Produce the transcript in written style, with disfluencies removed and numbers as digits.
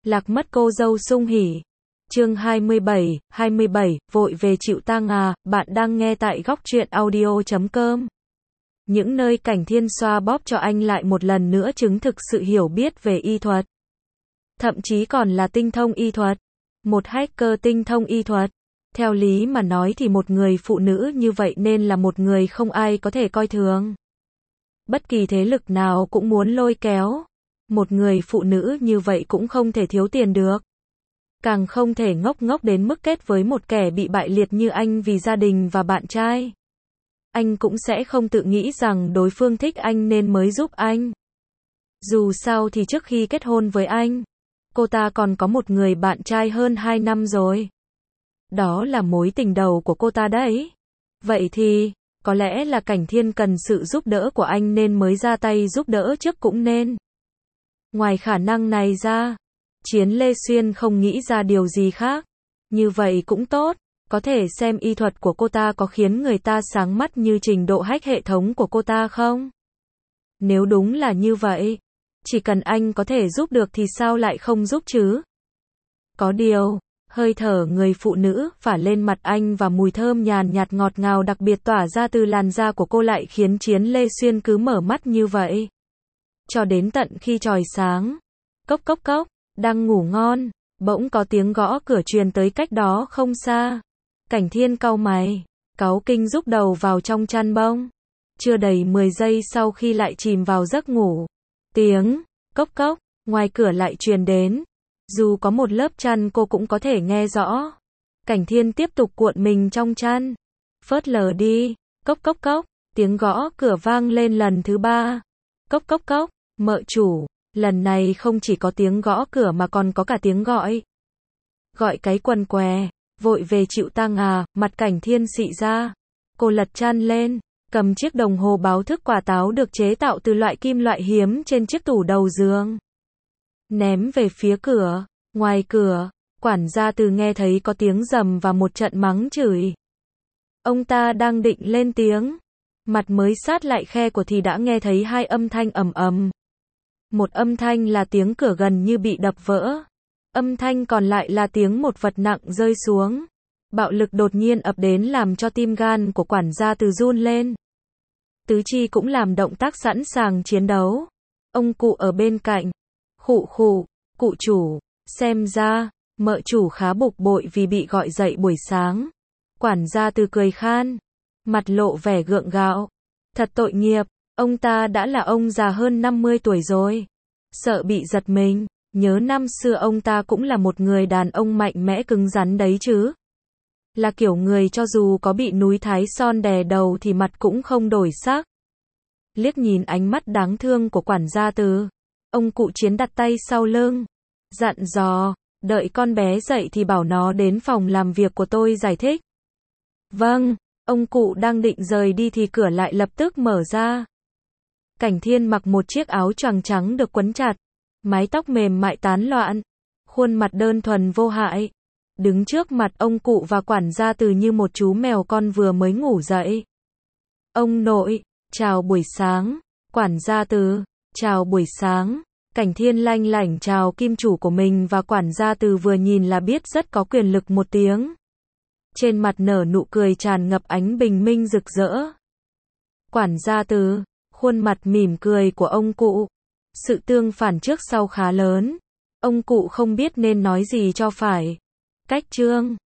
Lạc mất cô dâu sung hỉ. Chương 27, vội về chịu tang à, bạn đang nghe tại góc truyện audio.com. Những nơi Cảnh Thiên xoa bóp cho anh lại một lần nữa chứng thực sự hiểu biết về y thuật. Thậm chí còn là tinh thông y thuật. Một hacker tinh thông y thuật. Theo lý mà nói thì một người phụ nữ như vậy nên là một người không ai có thể coi thường. Bất kỳ thế lực nào cũng muốn lôi kéo. Một người phụ nữ như vậy cũng không thể thiếu tiền được. Càng không thể ngốc đến mức kết với một kẻ bị bại liệt như anh vì gia đình và bạn trai. Anh cũng sẽ không tự nghĩ rằng đối phương thích anh nên mới giúp anh. Dù sao thì trước khi kết hôn với anh, cô ta còn có một người bạn trai hơn 2 năm rồi. Đó là mối tình đầu của cô ta đấy. Vậy thì, có lẽ là Cảnh Thiên cần sự giúp đỡ của anh nên mới ra tay giúp đỡ trước cũng nên. Ngoài khả năng này ra, Chiến Lê Xuyên không nghĩ ra điều gì khác. Như vậy cũng tốt, có thể xem y thuật của cô ta có khiến người ta sáng mắt như trình độ hack hệ thống của cô ta không? Nếu đúng là như vậy, chỉ cần anh có thể giúp được thì sao lại không giúp chứ? Có điều, hơi thở người phụ nữ phả lên mặt anh và mùi thơm nhàn nhạt ngọt ngào đặc biệt tỏa ra từ làn da của cô lại khiến Chiến Lê Xuyên cứ mở mắt như vậy. Cho đến tận khi chòi sáng. Cốc cốc cốc, đang ngủ ngon, bỗng có tiếng gõ cửa truyền tới cách đó không xa. Cảnh Thiên cau mày, cáu kinh rúc đầu vào trong chăn bông. Chưa đầy 10 giây sau khi lại chìm vào giấc ngủ. Tiếng cốc cốc ngoài cửa lại truyền đến. Dù có một lớp chăn cô cũng có thể nghe rõ. Cảnh Thiên tiếp tục cuộn mình trong chăn. Phớt lờ đi. Cốc cốc cốc, tiếng gõ cửa vang lên lần thứ 3. Cốc cốc cốc, mợ chủ. Lần này không chỉ có tiếng gõ cửa mà còn có cả tiếng gọi. Gọi cái quần què. Vội về chịu tang à, mặt Cảnh Thiên xị ra. Cô lật chăn lên, cầm chiếc đồng hồ báo thức quả táo được chế tạo từ loại kim loại hiếm trên chiếc tủ đầu giường. Ném về phía cửa. Ngoài cửa, quản gia Từ nghe thấy có tiếng rầm và một trận mắng chửi. Ông ta đang định lên tiếng. Mặt mới sát lại khe của thì đã nghe thấy hai âm thanh ầm ầm. Một âm thanh là tiếng cửa gần như bị đập vỡ. Âm thanh còn lại là tiếng một vật nặng rơi xuống. Bạo lực đột nhiên ập đến làm cho tim gan của quản gia Từ run lên. Tứ chi cũng làm động tác sẵn sàng chiến đấu. Ông cụ ở bên cạnh. Khụ khụ, cụ chủ, xem ra, mợ chủ khá bực bội vì bị gọi dậy buổi sáng. Quản gia Từ cười khan, mặt lộ vẻ gượng gạo. Thật tội nghiệp, ông ta đã là ông già hơn 50 tuổi rồi. Sợ bị giật mình, nhớ năm xưa ông ta cũng là một người đàn ông mạnh mẽ cứng rắn đấy chứ. Là kiểu người cho dù có bị núi Thái Son đè đầu thì mặt cũng không đổi sắc. Liếc nhìn ánh mắt đáng thương của quản gia Từ, ông cụ Chiến đặt tay sau lưng, dặn dò, đợi con bé dậy thì bảo nó đến phòng làm việc của tôi giải thích. Vâng, ông cụ đang định rời đi thì cửa lại lập tức mở ra. Cảnh Thiên mặc một chiếc áo choàng trắng được quấn chặt, mái tóc mềm mại tán loạn, khuôn mặt đơn thuần vô hại. Đứng trước mặt ông cụ và quản gia Từ như một chú mèo con vừa mới ngủ dậy. Ông nội, chào buổi sáng. Quản gia Từ, chào buổi sáng. Cảnh Thiên lanh lảnh chào kim chủ của mình và quản gia Từ vừa nhìn là biết rất có quyền lực một tiếng. Trên mặt nở nụ cười tràn ngập ánh bình minh rực rỡ. Quản gia Từ, khuôn mặt mỉm cười của ông cụ. Sự tương phản trước sau khá lớn. Ông cụ không biết nên nói gì cho phải. Cách chương